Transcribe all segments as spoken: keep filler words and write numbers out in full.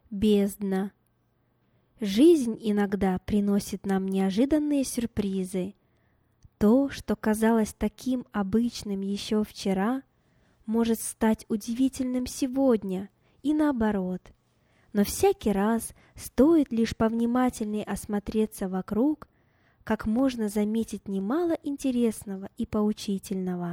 Бездна. Жизнь иногда приносит нам неожиданные сюрпризы. То, что казалось таким обычным еще вчера, может стать удивительным сегодня и наоборот. Но всякий раз стоит лишь повнимательнее осмотреться вокруг, как можно заметить немало интересного и поучительного.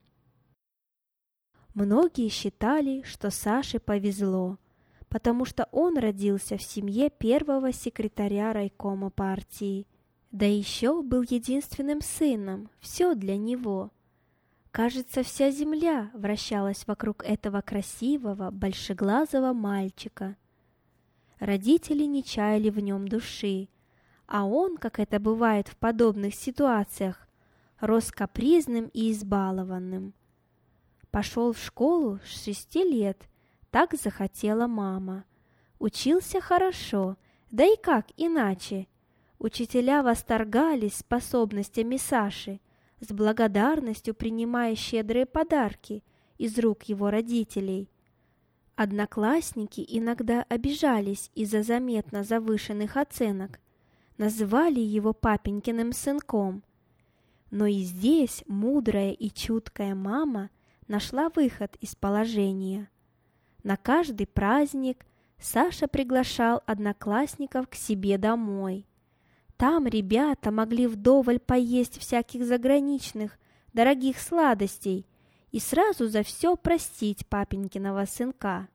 Многие считали, что Саше повезло, потому что он родился в семье первого секретаря райкома партии, да еще был единственным сыном, все для него. Кажется, вся земля вращалась вокруг этого красивого, большеглазого мальчика. Родители не чаяли в нем души, а он, как это бывает в подобных ситуациях, рос капризным и избалованным. Пошел в школу с шести лет, так захотела мама. Учился хорошо, да и как иначе? Учителя восторгались способностями Саши, с благодарностью принимая щедрые подарки из рук его родителей. Одноклассники иногда обижались из-за заметно завышенных оценок, называли его папенькиным сынком. Но и здесь мудрая и чуткая мама нашла выход из положения. На каждый праздник Саша приглашал одноклассников к себе домой. Там ребята могли вдоволь поесть всяких заграничных, дорогих сладостей и сразу за все простить папенькиного сынка.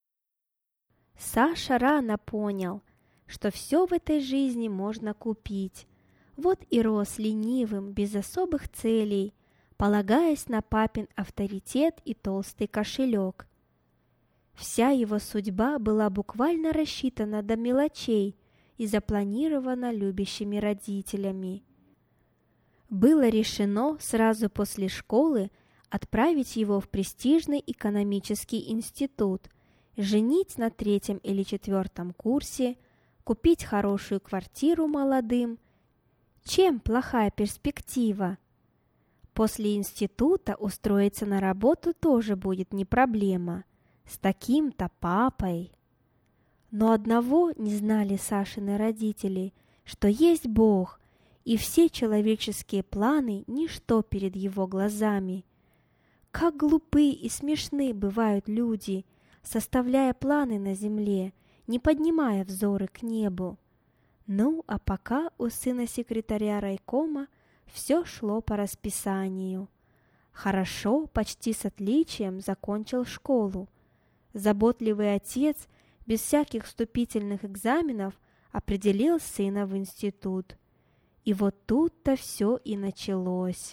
Саша рано понял, что все в этой жизни можно купить. Вот и рос ленивым, без особых целей, полагаясь на папин авторитет и толстый кошелек. Вся его судьба была буквально рассчитана до мелочей и запланирована любящими родителями. Было решено сразу после школы отправить его в престижный экономический институт, женить на третьем или четвертом курсе, купить хорошую квартиру молодым. Чем плохая перспектива? После института устроиться на работу тоже будет не проблема. С таким-то папой. Но одного не знали Сашины родители, что есть Бог, и все человеческие планы – ничто перед его глазами. Как глупы и смешны бывают люди, составляя планы на земле, не поднимая взоры к небу. Ну, а пока у сына секретаря райкома все шло по расписанию. Хорошо, почти с отличием закончил школу. Заботливый отец без всяких вступительных экзаменов определил сына в институт. И вот тут-то все и началось.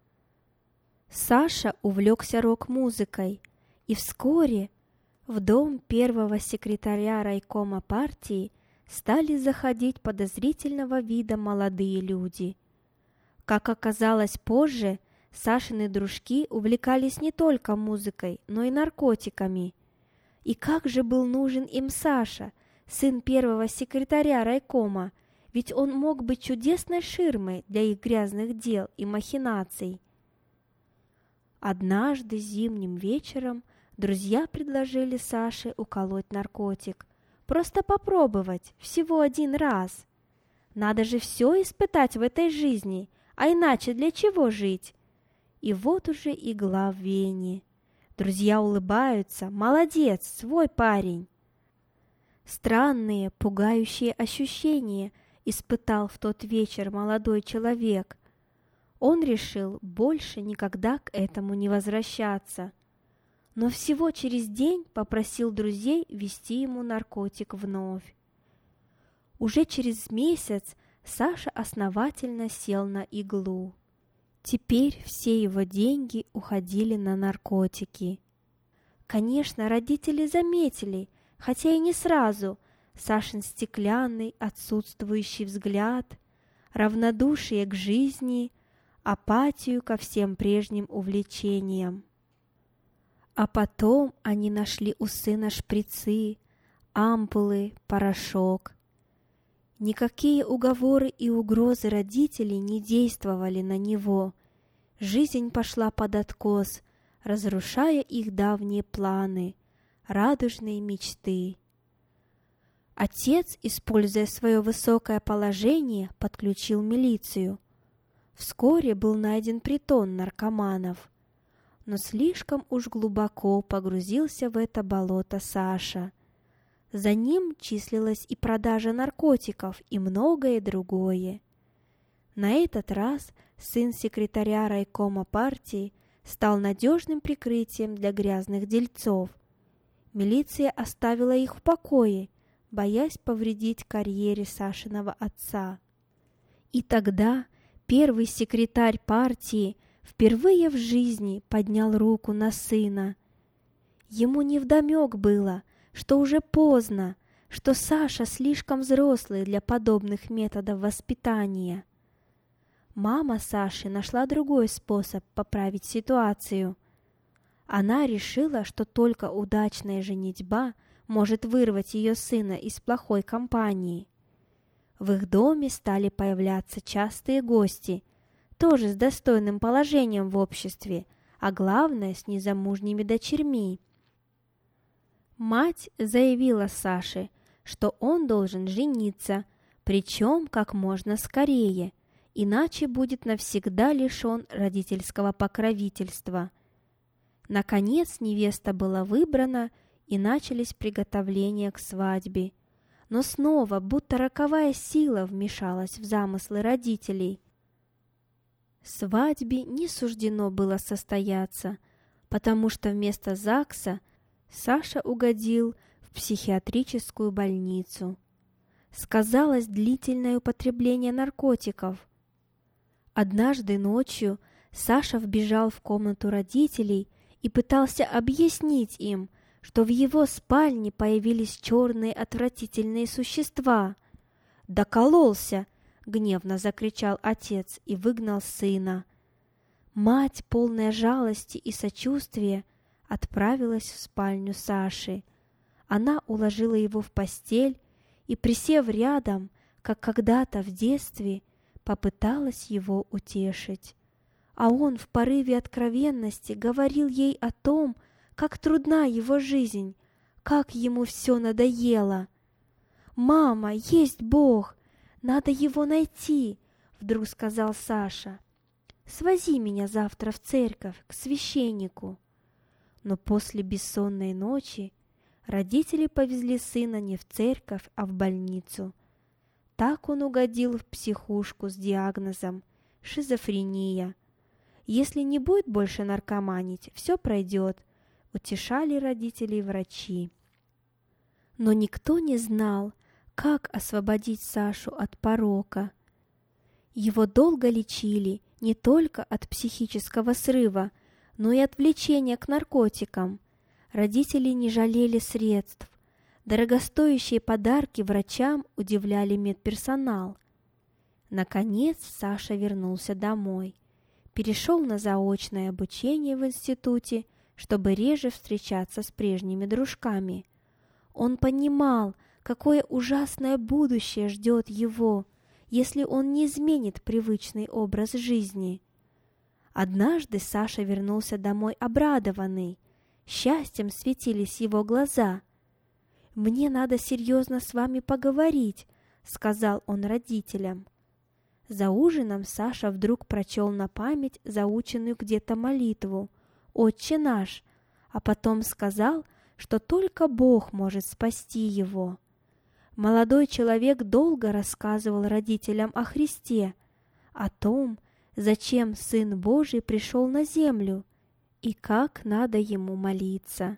Саша увлекся рок-музыкой, и вскоре в дом первого секретаря райкома партии стали заходить подозрительного вида молодые люди. Как оказалось позже, Сашины дружки увлекались не только музыкой, но и наркотиками. И как же был нужен им Саша, сын первого секретаря райкома, ведь он мог быть чудесной ширмой для их грязных дел и махинаций. Однажды зимним вечером друзья предложили Саше уколоть наркотик. Просто попробовать, всего один раз. Надо же все испытать в этой жизни, а иначе для чего жить? И вот уже игла в вене. Друзья улыбаются. Молодец, свой парень. Странные, пугающие ощущения испытал в тот вечер молодой человек. Он решил больше никогда к этому не возвращаться. Но всего через день попросил друзей ввести ему наркотик вновь. Уже через месяц Саша основательно сел на иглу. Теперь все его деньги уходили на наркотики. Конечно, родители заметили, хотя и не сразу, Сашин стеклянный, отсутствующий взгляд, равнодушие к жизни, апатию ко всем прежним увлечениям. А потом они нашли у сына шприцы, ампулы, порошок. Никакие уговоры и угрозы родителей не действовали на него. Жизнь пошла под откос, разрушая их давние планы, радужные мечты. Отец, используя свое высокое положение, подключил милицию. Вскоре был найден притон наркоманов. Но слишком уж глубоко погрузился в это болото Саша. За ним числилась и продажа наркотиков, и многое другое. На этот раз сын секретаря райкома партии стал надежным прикрытием для грязных дельцов. Милиция оставила их в покое, боясь повредить карьере Сашиного отца. И тогда первый секретарь партии впервые в жизни поднял руку на сына. Ему невдомек было, что уже поздно, что Саша слишком взрослый для подобных методов воспитания. Мама Саши нашла другой способ поправить ситуацию. Она решила, что только удачная женитьба может вырвать ее сына из плохой компании. В их доме стали появляться частые гости, тоже с достойным положением в обществе, а главное, с незамужними дочерьми. Мать заявила Саше, что он должен жениться, причем как можно скорее, иначе будет навсегда лишен родительского покровительства. Наконец невеста была выбрана, и начались приготовления к свадьбе. Но снова, будто роковая сила вмешалась в замыслы родителей. Свадьбе не суждено было состояться, потому что вместо ЗАГСа Саша угодил в психиатрическую больницу. Сказалось длительное употребление наркотиков. Однажды ночью Саша вбежал в комнату родителей и пытался объяснить им, что в его спальне появились черные отвратительные существа. «Докололся!» — гневно закричал отец и выгнал сына. Мать, полная жалости и сочувствия, отправилась в спальню Саши. Она уложила его в постель и, присев рядом, как когда-то в детстве, попыталась его утешить. А он в порыве откровенности говорил ей о том, как трудна его жизнь, как ему все надоело. «Мама, есть Бог! Надо его найти!» — вдруг сказал Саша. «Свози меня завтра в церковь, к священнику». Но после бессонной ночи родители повезли сына не в церковь, а в больницу. Так он угодил в психушку с диагнозом шизофрения. Если не будет больше наркоманить, все пройдет, утешали родителей врачи. Но никто не знал, как освободить Сашу от порока. Его долго лечили не только от психического срыва, но и от влечения к наркотикам. Родители не жалели средств. Дорогостоящие подарки врачам удивляли медперсонал. Наконец Саша вернулся домой. Перешел на заочное обучение в институте, чтобы реже встречаться с прежними дружками. Он понимал, какое ужасное будущее ждет его, если он не изменит привычный образ жизни. Однажды Саша вернулся домой обрадованный. Счастьем светились его глаза. «Мне надо серьезно с вами поговорить», — сказал он родителям. За ужином Саша вдруг прочел на память заученную где-то молитву «Отче наш», а потом сказал, что только Бог может спасти его. Молодой человек долго рассказывал родителям о Христе, о том, зачем Сын Божий пришел на землю и как надо ему молиться.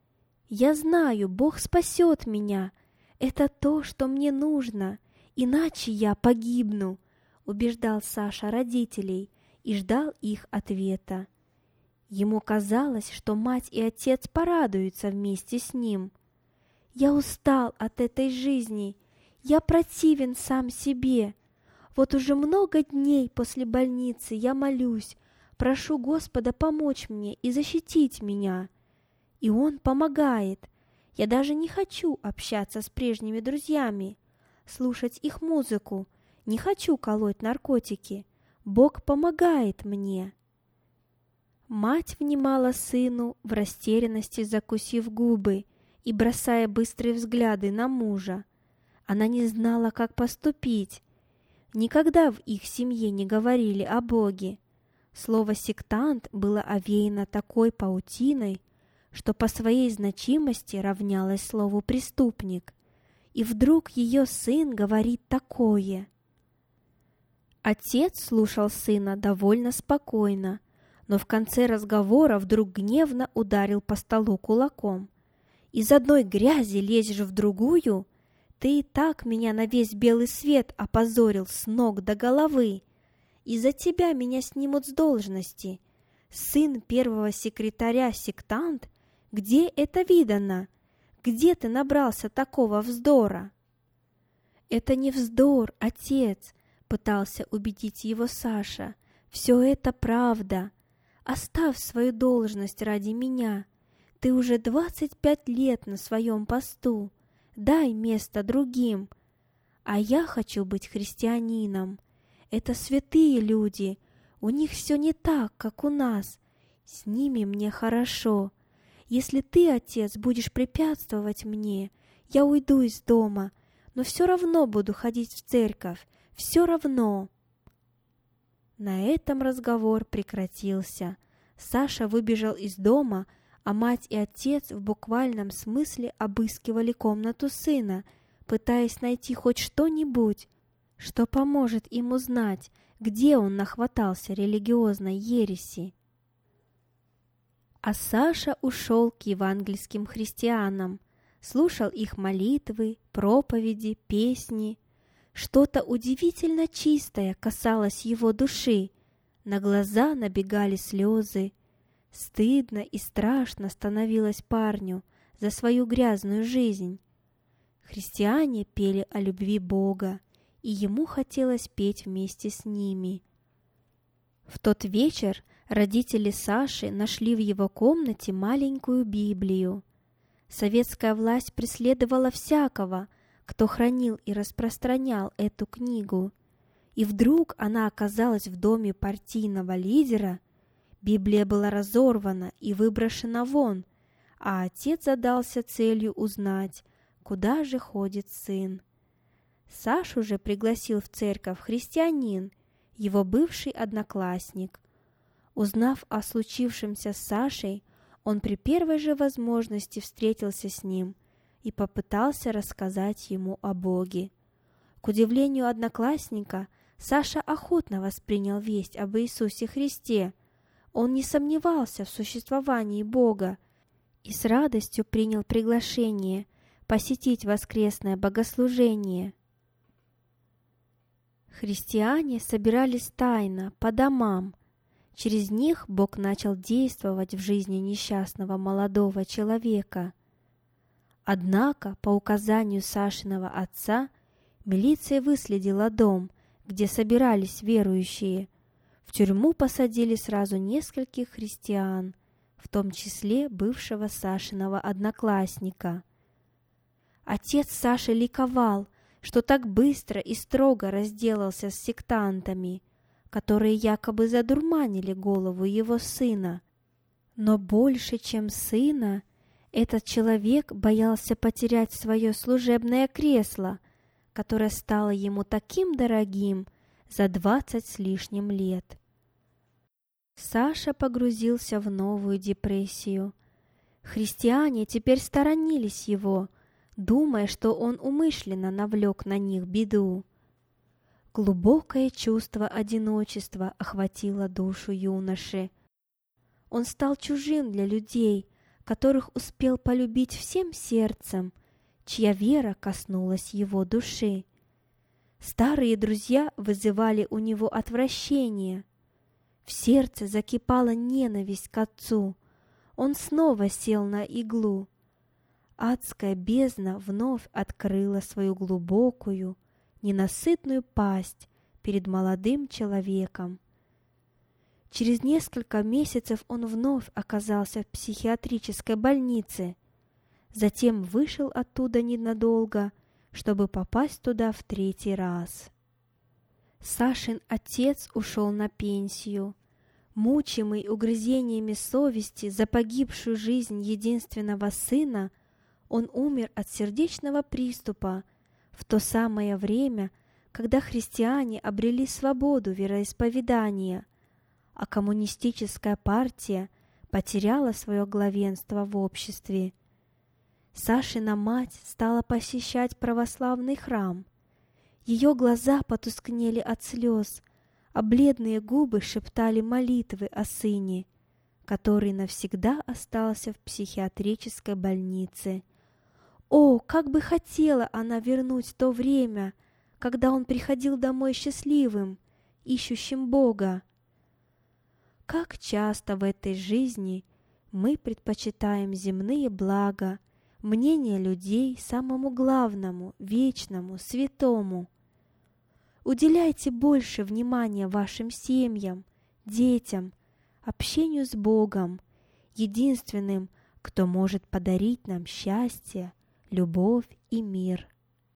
«Я знаю, Бог спасет меня. Это то, что мне нужно, иначе я погибну», убеждал Саша родителей и ждал их ответа. Ему казалось, что мать и отец порадуются вместе с ним. «Я устал от этой жизни, я противен сам себе. Вот уже много дней после больницы я молюсь, прошу Господа помочь мне и защитить меня. И Он помогает. Я даже не хочу общаться с прежними друзьями, слушать их музыку, не хочу колоть наркотики. Бог помогает мне». Мать внимала сыну в растерянности, закусив губы и бросая быстрые взгляды на мужа. Она не знала, как поступить. Никогда в их семье не говорили о Боге. Слово «сектант» было овеяно такой паутиной, что по своей значимости равнялось слову «преступник». И вдруг ее сын говорит такое. Отец слушал сына довольно спокойно, но в конце разговора вдруг гневно ударил по столу кулаком. «Из одной грязи лезешь в другую? Ты и так меня на весь белый свет опозорил с ног до головы. Из-за тебя меня снимут с должности. Сын первого секретаря сектант? Где это видано? Где ты набрался такого вздора?» «Это не вздор, отец», — пытался убедить его Саша. «Все это правда. Оставь свою должность ради меня. Ты уже двадцать пять лет на своем посту. Дай место другим. А я хочу быть христианином. Это святые люди. У них все не так, как у нас. С ними мне хорошо. Если ты, отец, будешь препятствовать мне, я уйду из дома, но все равно буду ходить в церковь. Все равно». На этом разговор прекратился. Саша выбежал из дома, а мать и отец в буквальном смысле обыскивали комнату сына, пытаясь найти хоть что-нибудь, что поможет им узнать, где он нахватался религиозной ереси. А Саша ушел к евангельским христианам, слушал их молитвы, проповеди, песни. Что-то удивительно чистое касалось его души, на глаза набегали слезы. Стыдно и страшно становилось парню за свою грязную жизнь. Христиане пели о любви Бога, и ему хотелось петь вместе с ними. В тот вечер родители Саши нашли в его комнате маленькую Библию. Советская власть преследовала всякого, кто хранил и распространял эту книгу. И вдруг она оказалась в доме партийного лидера. Библия была разорвана и выброшена вон, а отец задался целью узнать, куда же ходит сын. Сашу же пригласил в церковь христианин, его бывший одноклассник. Узнав о случившемся с Сашей, он при первой же возможности встретился с ним и попытался рассказать ему о Боге. К удивлению одноклассника, Саша охотно воспринял весть об Иисусе Христе. Он не сомневался в существовании Бога и с радостью принял приглашение посетить воскресное богослужение. Христиане собирались тайно, по домам. Через них Бог начал действовать в жизни несчастного молодого человека. Однако, по указанию Сашиного отца, милиция выследила дом, где собирались верующие. В тюрьму посадили сразу нескольких христиан, в том числе бывшего Сашиного одноклассника. Отец Саши ликовал, что так быстро и строго разделался с сектантами, которые якобы задурманили голову его сына. Но больше, чем сына, этот человек боялся потерять свое служебное кресло, которое стало ему таким дорогим за двадцать с лишним лет. Саша погрузился в новую депрессию. Христиане теперь сторонились его, думая, что он умышленно навлек на них беду. Глубокое чувство одиночества охватило душу юноши. Он стал чужим для людей, которых успел полюбить всем сердцем, чья вера коснулась его души. Старые друзья вызывали у него отвращение. В сердце закипала ненависть к отцу. Он снова сел на иглу. Адская бездна вновь открыла свою глубокую, ненасытную пасть перед молодым человеком. Через несколько месяцев он вновь оказался в психиатрической больнице, затем вышел оттуда ненадолго, чтобы попасть туда в третий раз. Сашин отец ушел на пенсию. Мучимый угрызениями совести за погибшую жизнь единственного сына, он умер от сердечного приступа В то самое время, когда христиане обрели свободу вероисповедания, а коммунистическая партия потеряла свое главенство в обществе. Сашина мать стала посещать православный храм. Ее глаза потускнели от слез, а бледные губы шептали молитвы о сыне, который навсегда остался в психиатрической больнице. О, как бы хотела она вернуть то время, когда он приходил домой счастливым, ищущим Бога. Как часто в этой жизни мы предпочитаем земные блага, мнение людей самому главному, вечному, святому. Уделяйте больше внимания вашим семьям, детям, общению с Богом, единственным, кто может подарить нам счастье, любовь и мир.